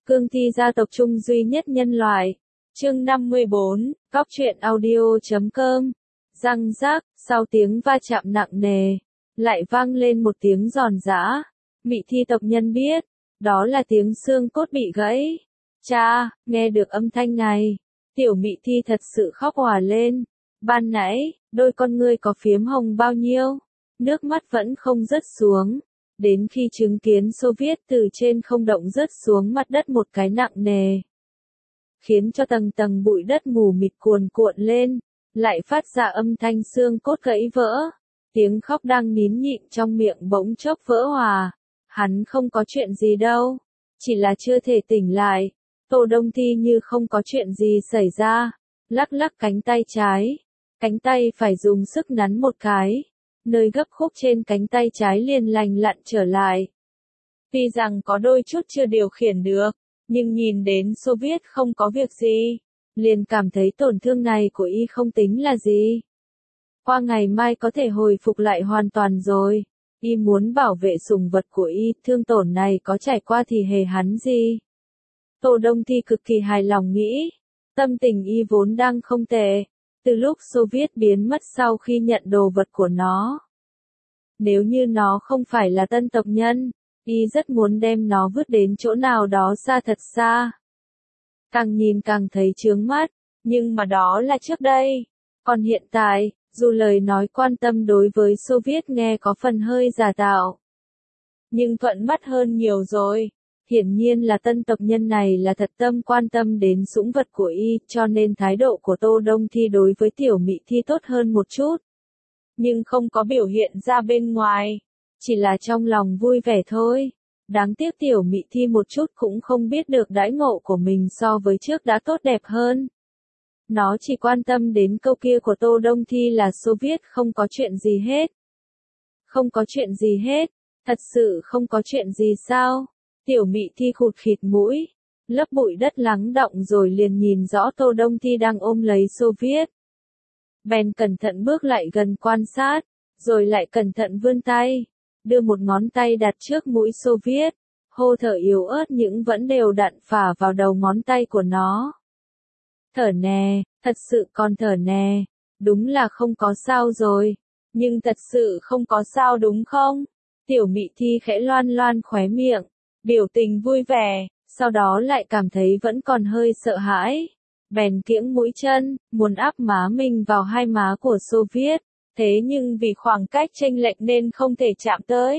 Cương thi gia tộc trung duy nhất nhân loại. Chương 54, Cóc truyện audio.com. Răng rác, sau tiếng va chạm nặng nề, lại vang lên một tiếng giòn giã. Mị thi tộc nhân biết, đó là tiếng xương cốt bị gãy. Cha, nghe được âm thanh này, tiểu mị thi thật sự khóc òa lên. Ban nãy, đôi con ngươi có phiếm hồng bao nhiêu, nước mắt vẫn không rớt xuống. Đến khi chứng kiến Xô Viết từ trên không động rớt xuống mặt đất một cái nặng nề, khiến cho tầng tầng bụi đất mù mịt cuồn cuộn lên, lại phát ra âm thanh xương cốt gãy vỡ. Tiếng khóc đang nín nhịn trong miệng bỗng chốc vỡ hòa. Hắn không có chuyện gì đâu, chỉ là chưa thể tỉnh lại. Tô Đông Thi như không có chuyện gì xảy ra, lắc lắc cánh tay trái, cánh tay phải dùng sức nắn một cái, nơi gấp khúc trên cánh tay trái liền lành lặn trở lại. Tuy rằng có đôi chút chưa điều khiển được, nhưng nhìn đến Xô Viết không có việc gì, liền cảm thấy tổn thương này của y không tính là gì. Qua ngày mai có thể hồi phục lại hoàn toàn rồi. Y muốn bảo vệ sủng vật của y, thương tổn này có trải qua thì hề hắn gì. Tô Đông Thi cực kỳ hài lòng nghĩ, tâm tình y vốn đang không tệ, từ lúc Xô Viết biến mất sau khi nhận đồ vật của nó. Nếu như nó không phải là tân tộc nhân, y rất muốn đem nó vứt đến chỗ nào đó xa thật xa. Càng nhìn càng thấy chướng mắt, nhưng mà đó là trước đây. Còn hiện tại, dù lời nói quan tâm đối với Xô Viết nghe có phần hơi giả tạo, nhưng thuận mắt hơn nhiều rồi. Hiển nhiên là tân tộc nhân này là thật tâm quan tâm đến sủng vật của y, cho nên thái độ của Tô Đông Thi đối với tiểu mị thi tốt hơn một chút. Nhưng không có biểu hiện ra bên ngoài, chỉ là trong lòng vui vẻ thôi. Đáng tiếc tiểu mị thi một chút cũng không biết được đãi ngộ của mình so với trước đã tốt đẹp hơn. Nó chỉ quan tâm đến câu kia của Tô Đông Thi là Xô Viết không có chuyện gì hết. Không có chuyện gì hết, thật sự không có chuyện gì sao? Tiểu mị thi khụt khịt mũi, lớp bụi đất lắng đọng rồi liền nhìn rõ Tô Đông Thi đang ôm lấy Xô Viết. Bèn cẩn thận bước lại gần quan sát, rồi lại cẩn thận vươn tay, đưa một ngón tay đặt trước mũi Xô Viết, hô thở yếu ớt nhưng vẫn đều đặn phả vào đầu ngón tay của nó. Thở nè, thật sự còn thở nè, đúng là không có sao rồi, nhưng thật sự không có sao đúng không? Tiểu mị thi khẽ loan loan khóe miệng, biểu tình vui vẻ, sau đó lại cảm thấy vẫn còn hơi sợ hãi. Bèn kiễng mũi chân, muốn áp má mình vào hai má của Xô Viết, thế nhưng vì khoảng cách chênh lệch nên không thể chạm tới.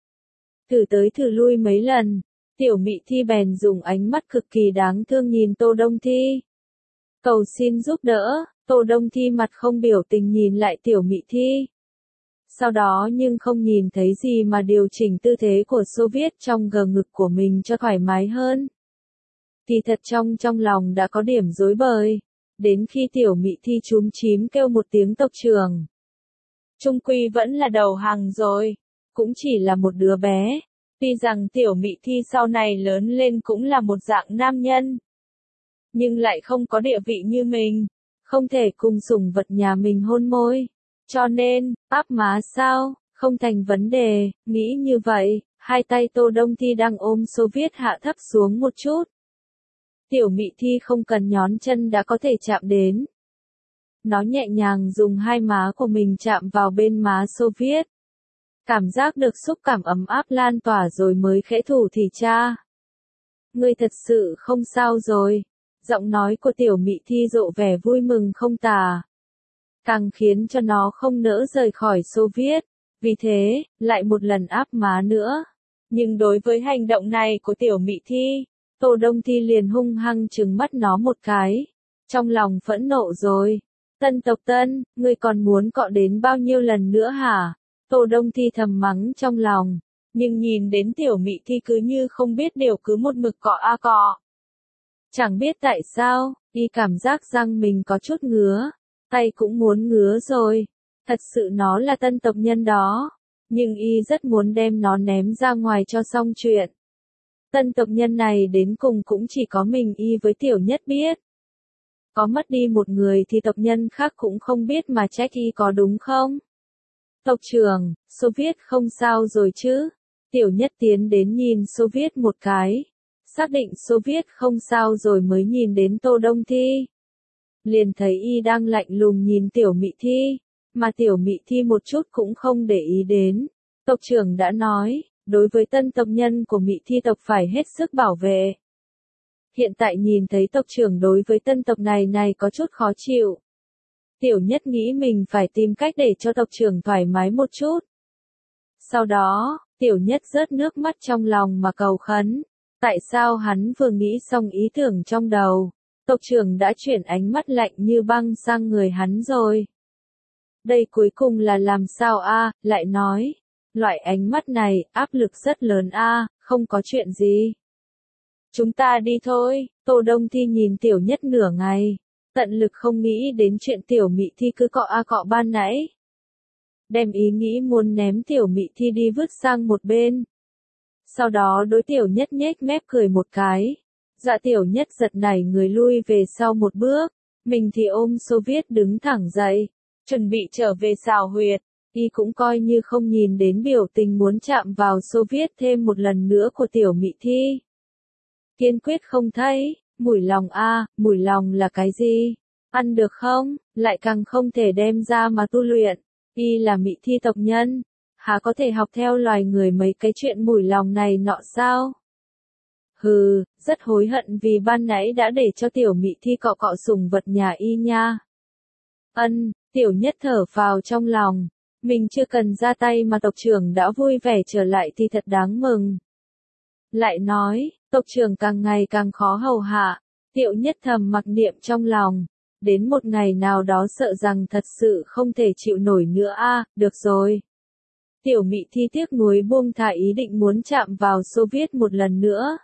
Thử tới thử lui mấy lần, tiểu mị thi bèn dùng ánh mắt cực kỳ đáng thương nhìn Tô Đông Thi. Cầu xin giúp đỡ, Tô Đông Thi mặt không biểu tình nhìn lại tiểu mị thi. Sau đó nhưng không nhìn thấy gì mà điều chỉnh tư thế của Xô Viết trong gờ ngực của mình cho thoải mái hơn. Thì thật trong lòng đã có điểm rối bời, đến khi tiểu mị thi chúm chím kêu một tiếng tộc trưởng. Trung quy vẫn là đầu hàng rồi, cũng chỉ là một đứa bé, tuy rằng tiểu mị thi sau này lớn lên cũng là một dạng nam nhân, nhưng lại không có địa vị như mình, không thể cùng sủng vật nhà mình hôn môi, cho nên, áp má sao, không thành vấn đề. Nghĩ như vậy, hai tay Tô Đông Thi đang ôm Xô Viết hạ thấp xuống một chút. Tiểu mị thi không cần nhón chân đã có thể chạm đến. Nó nhẹ nhàng dùng hai má của mình chạm vào bên má Xô Viết. Cảm giác được xúc cảm ấm áp lan tỏa rồi mới khẽ thủ thì cha. Ngươi thật sự không sao rồi. Giọng nói của tiểu mị thi rộ vẻ vui mừng không tả, càng khiến cho nó không nỡ rời khỏi Xô Viết. Vì thế, lại một lần áp má nữa. Nhưng đối với hành động này của tiểu mị thi, Tô Đông Thi liền hung hăng trừng mắt nó một cái. Trong lòng phẫn nộ rồi. Tân tộc Tân, ngươi còn muốn cọ đến bao nhiêu lần nữa hả? Tô Đông Thi thầm mắng trong lòng. Nhưng nhìn đến tiểu mị thi cứ như không biết điều cứ một mực cọ a cọ. Chẳng biết tại sao, y cảm giác răng mình có chút ngứa, tay cũng muốn ngứa rồi. Thật sự nó là tân tộc nhân đó, nhưng y rất muốn đem nó ném ra ngoài cho xong chuyện. Tân tộc nhân này đến cùng cũng chỉ có mình y với tiểu nhất biết. Có mất đi một người thì tộc nhân khác cũng không biết mà trách y có đúng không? Tộc trưởng, Xô Viết không sao rồi chứ? Tiểu nhất tiến đến nhìn Xô Viết một cái. Xác định Xô Viết không sao rồi mới nhìn đến Tô Đông Thi. Liền thấy y đang lạnh lùng nhìn Tiểu Mị Thi, mà Tiểu Mị Thi một chút cũng không để ý đến. Tộc trưởng đã nói, đối với tân tộc nhân của Mị Thi tộc phải hết sức bảo vệ. Hiện tại nhìn thấy tộc trưởng đối với tân tộc này có chút khó chịu. Tiểu Nhất nghĩ mình phải tìm cách để cho tộc trưởng thoải mái một chút. Sau đó, Tiểu Nhất rớt nước mắt trong lòng mà cầu khấn. Tại sao hắn vừa nghĩ xong ý tưởng trong đầu, tộc trưởng đã chuyển ánh mắt lạnh như băng sang người hắn rồi. Đây cuối cùng là làm sao a? Lại nói, loại ánh mắt này, áp lực rất lớn a, không có chuyện gì. Chúng ta đi thôi, Tô Đông Thi nhìn Tiểu Nhất nửa ngày, tận lực không nghĩ đến chuyện Tiểu Mị Thi cứ cọ a cọ ban nãy. Đem ý nghĩ muốn ném Tiểu Mị Thi đi vứt sang một bên. Sau đó đối Tiểu Nhất nhếch mép cười một cái. Dạ Tiểu Nhất giật nảy người lui về sau một bước, mình thì ôm Xô Viết đứng thẳng dậy, chuẩn bị trở về xào huyệt. Y cũng coi như không nhìn đến biểu tình muốn chạm vào Xô Viết thêm một lần nữa của Tiểu Mị Thi. Kiên quyết không thấy, mùi lòng a, mùi lòng là cái gì? Ăn được không? Lại càng không thể đem ra mà tu luyện. Y là Mị Thi tộc nhân, há có thể học theo loài người mấy cái chuyện mùi lòng này nọ sao? Hừ, rất hối hận vì ban nãy đã để cho Tiểu Mị Thi cọ cọ sủng vật nhà y nha. Tiểu Nhất thở phào trong lòng, mình chưa cần ra tay mà tộc trưởng đã vui vẻ trở lại thì thật đáng mừng. Lại nói, tộc trưởng càng ngày càng khó hầu hạ, Tiểu Nhất thầm mặc niệm trong lòng, đến một ngày nào đó sợ rằng thật sự không thể chịu nổi nữa a, được rồi. Tiểu Mị Thi tiếc nuối buông thả ý định muốn chạm vào Xô Viết một lần nữa.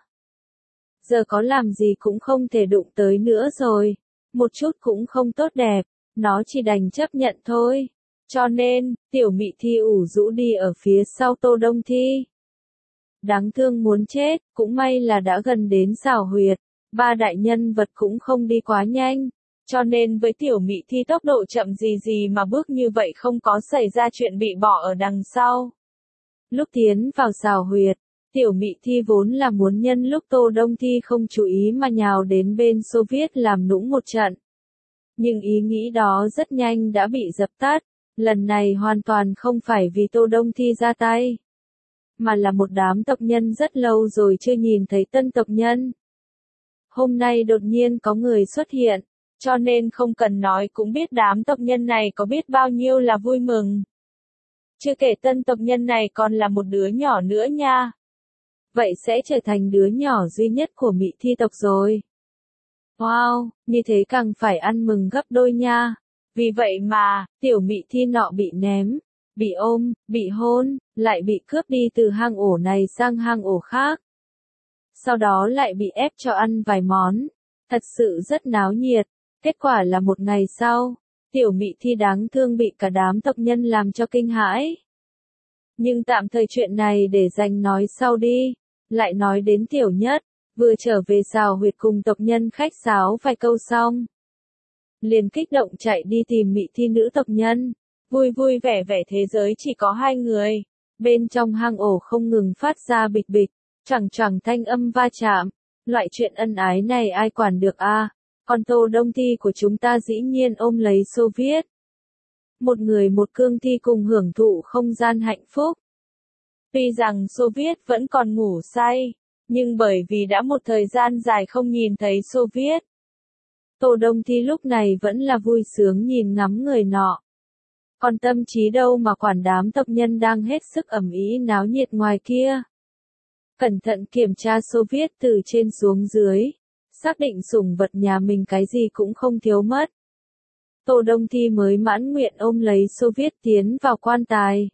Giờ có làm gì cũng không thể đụng tới nữa rồi, một chút cũng không tốt đẹp, nó chỉ đành chấp nhận thôi. Cho nên, Tiểu Mị Thi ủ rũ đi ở phía sau Tô Đông Thi. Đáng thương muốn chết, cũng may là đã gần đến xào huyệt, ba đại nhân vật cũng không đi quá nhanh, cho nên với Tiểu Mị Thi tốc độ chậm gì mà bước như vậy không có xảy ra chuyện bị bỏ ở đằng sau. Lúc tiến vào xào huyệt, Tiểu Mị Thi vốn là muốn nhân lúc Tô Đông Thi không chú ý mà nhào đến bên Xô Viết làm nũng một trận. Nhưng ý nghĩ đó rất nhanh đã bị dập tắt, lần này hoàn toàn không phải vì Tô Đông Thi ra tay, mà là một đám tộc nhân rất lâu rồi chưa nhìn thấy tân tộc nhân. Hôm nay đột nhiên có người xuất hiện, cho nên không cần nói cũng biết đám tộc nhân này có biết bao nhiêu là vui mừng. Chưa kể tân tộc nhân này còn là một đứa nhỏ nữa nha. Vậy sẽ trở thành đứa nhỏ duy nhất của Mị Thi tộc rồi. Wow, như thế càng phải ăn mừng gấp đôi nha. Vì vậy mà, Tiểu Mị Thi nọ bị ném, bị ôm, bị hôn, lại bị cướp đi từ hang ổ này sang hang ổ khác. Sau đó lại bị ép cho ăn vài món. Thật sự rất náo nhiệt. Kết quả là một ngày sau, Tiểu Mị Thi đáng thương bị cả đám tộc nhân làm cho kinh hãi. Nhưng tạm thời chuyện này để dành nói sau đi. Lại nói đến Tiểu Nhất, vừa trở về xào huyệt cùng tộc nhân khách sáo vài câu xong. Liền kích động chạy đi tìm Mị Thi nữ tộc nhân. Vui vui vẻ vẻ thế giới chỉ có hai người. Bên trong hang ổ không ngừng phát ra bịch bịch, choảng choảng thanh âm va chạm. Loại chuyện ân ái này ai quản được a? Còn Tô Đông Thi của chúng ta dĩ nhiên ôm lấy Xô Viết. Một người một cương thi cùng hưởng thụ không gian hạnh phúc. Tuy rằng Xô Viết vẫn còn ngủ say, nhưng bởi vì đã một thời gian dài không nhìn thấy Xô Viết, Tô Đông Thi lúc này vẫn là vui sướng nhìn ngắm người nọ. Còn tâm trí đâu mà quản đám tộc nhân đang hết sức ầm ĩ náo nhiệt ngoài kia. Cẩn thận kiểm tra Xô Viết từ trên xuống dưới, xác định sủng vật nhà mình cái gì cũng không thiếu mất. Tô Đông Thi mới mãn nguyện ôm lấy Xô Viết tiến vào quan tài.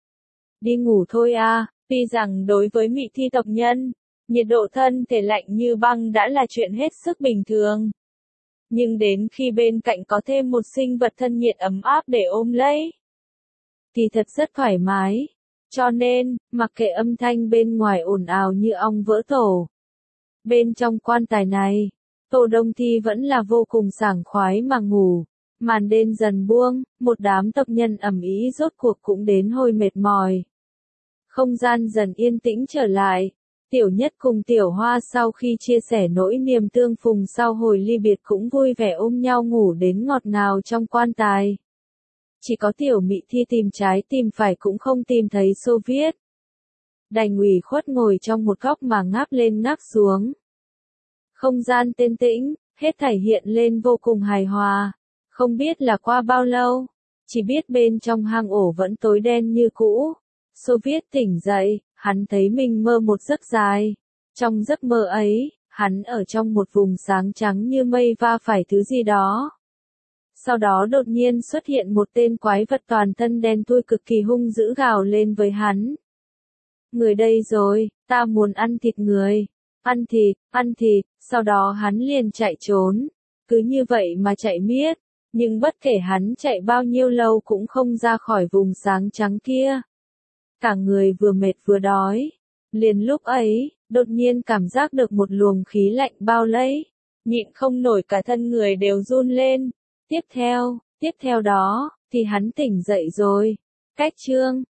Đi ngủ thôi a. Tuy rằng đối với Mị Thi tộc nhân, nhiệt độ thân thể lạnh như băng đã là chuyện hết sức bình thường. Nhưng đến khi bên cạnh có thêm một sinh vật thân nhiệt ấm áp để ôm lấy, thì thật rất thoải mái. Cho nên, mặc kệ âm thanh bên ngoài ồn ào như ong vỡ tổ, bên trong quan tài này, Tô Đông Thi vẫn là vô cùng sảng khoái mà ngủ. Màn đêm dần buông, một đám tộc nhân ầm ĩ rốt cuộc cũng đến hồi mệt mỏi. Không gian dần yên tĩnh trở lại, Tiểu Nhất cùng Tiểu Hoa sau khi chia sẻ nỗi niềm tương phùng sau hồi ly biệt cũng vui vẻ ôm nhau ngủ đến ngọt ngào trong quan tài. Chỉ có Tiểu Mị Thi tìm trái tìm phải cũng không tìm thấy Xô Viết. Đành ủy khuất ngồi trong một góc mà ngáp lên ngáp xuống. Không gian yên tĩnh, hết thảy hiện lên vô cùng hài hòa. Không biết là qua bao lâu, chỉ biết bên trong hang ổ vẫn tối đen như cũ. Xô Viết tỉnh dậy, hắn thấy mình mơ một giấc dài. Trong giấc mơ ấy, hắn ở trong một vùng sáng trắng như mây va phải thứ gì đó. Sau đó đột nhiên xuất hiện một tên quái vật toàn thân đen thui cực kỳ hung dữ gào lên với hắn. Người đây rồi, ta muốn ăn thịt người. Ăn thịt, sau đó hắn liền chạy trốn. Cứ như vậy mà chạy miết, nhưng bất kể hắn chạy bao nhiêu lâu cũng không ra khỏi vùng sáng trắng kia. Cả người vừa mệt vừa đói. Liền lúc ấy, đột nhiên cảm giác được một luồng khí lạnh bao lấy. Nhịn không nổi cả thân người đều run lên. Tiếp theo đó, thì hắn tỉnh dậy rồi. Cách chương